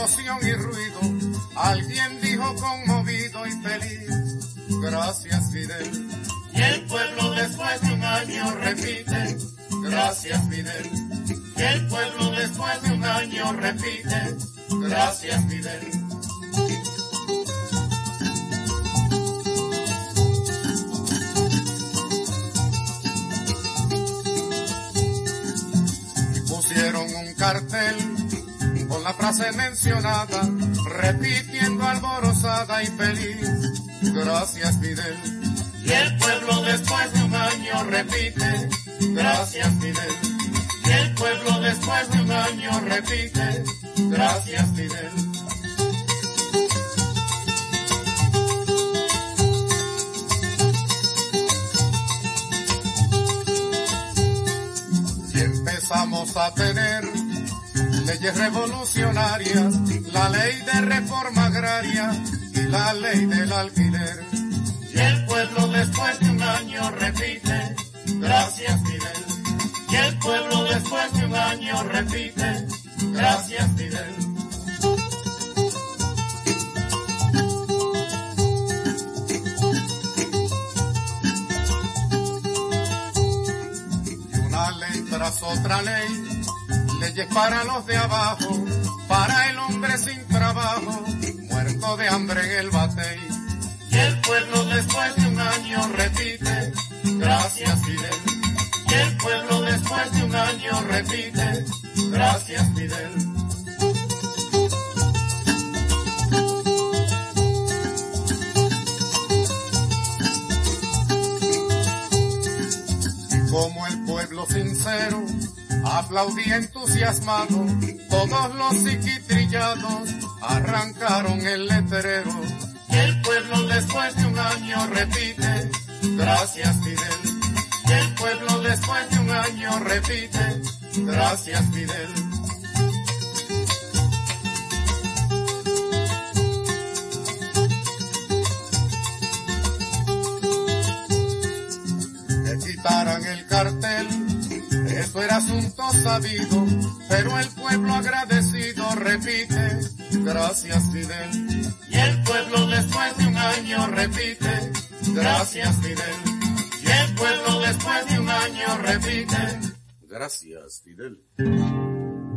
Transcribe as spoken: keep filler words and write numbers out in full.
emoción y ruido, alguien dijo conmovido y feliz, gracias Fidel. Y el pueblo después de un año repite, gracias Fidel. Y el pueblo después de un año repite, gracias Fidel. Pusieron un cartel con la frase mencionada, repitiendo alborozada y feliz, gracias Fidel. Y el pueblo después de un año repite, gracias Fidel. Y el pueblo después de un año repite, gracias Fidel. Y empezamos a tener leyes revolucionarias, la ley de reforma agraria y la ley del alquiler. Y el pueblo después de un año repite, gracias Fidel. Y el pueblo después de un año repite, gracias Fidel. Y una ley tras otra ley, leyes para los de abajo, para el hombre sin trabajo, muerto de hambre en el batey. Y el pueblo después de un año repite, gracias Fidel. Y el pueblo después de un año repite, gracias Fidel. Y como el pueblo sincero aplaudía entusiasmado, todos los psiquitrillados arrancaron el letrero. Y el pueblo después de un año repite, gracias Fidel. Y el pueblo después de un año repite, gracias Fidel. Que quitaran el cartel, eso era asunto sabido, pero el pueblo agradecido repite, gracias Fidel. Y el pueblo después de un año repite, gracias Fidel. Y el pueblo después de un año repite, gracias Fidel.